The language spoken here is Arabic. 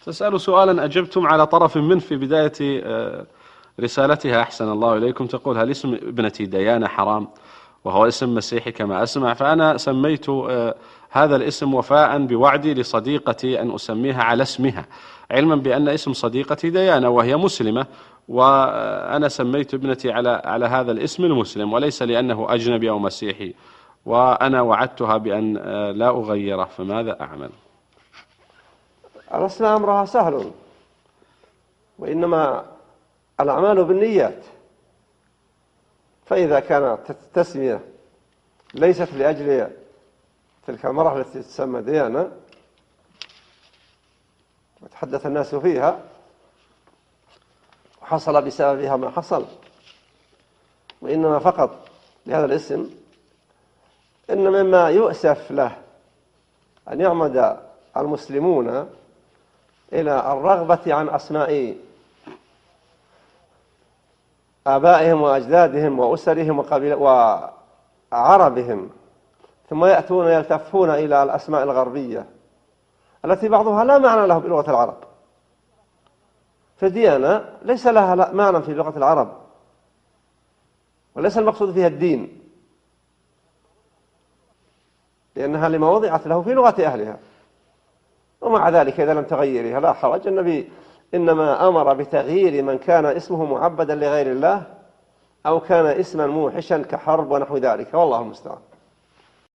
تسأل سؤالا أجبتم على طرف منه في بداية رسالتها أحسن الله إليكم. تقول: هل اسم ابنتي ديانة حرام وهو اسم مسيحي كما أسمع؟ فأنا سميت هذا الاسم وفاء بوعدي لصديقتي أن أسميها على اسمها، علما بأن اسم صديقتي ديانة وهي مسلمة، وأنا سميت ابنتي على هذا الاسم المسلم وليس لأنه أجنبي أو مسيحي، وأنا وعدتها بأن لا أغيره، فماذا أعمل؟ الأسماء أمرها سهل، وإنما الأعمال بالنيات. فإذا كانت التسمية ليست لأجل تلك المرأة التي تسمى ديانة وتحدث الناس فيها وحصل بسببها ما حصل، وإنما فقط لهذا الاسم، إن مما يؤسف له أن يعمد المسلمون إلى الرغبة عن أسماء آبائهم وأجدادهم وأسرهم وعربهم، ثم يأتون يلتفون إلى الأسماء الغربية التي بعضها لا معنى له بلغة العرب. فديانة ليس لها معنى في لغة العرب، وليس المقصود فيها الدين، لأنها لما وضعت له في لغة أهلها. ومع ذلك إذا لم تغيرها لا حرج. النبي إنما أمر بتغيير من كان اسمه معبدا لغير الله أو كان اسما موحشا كحرب ونحو ذلك، والله المستعان.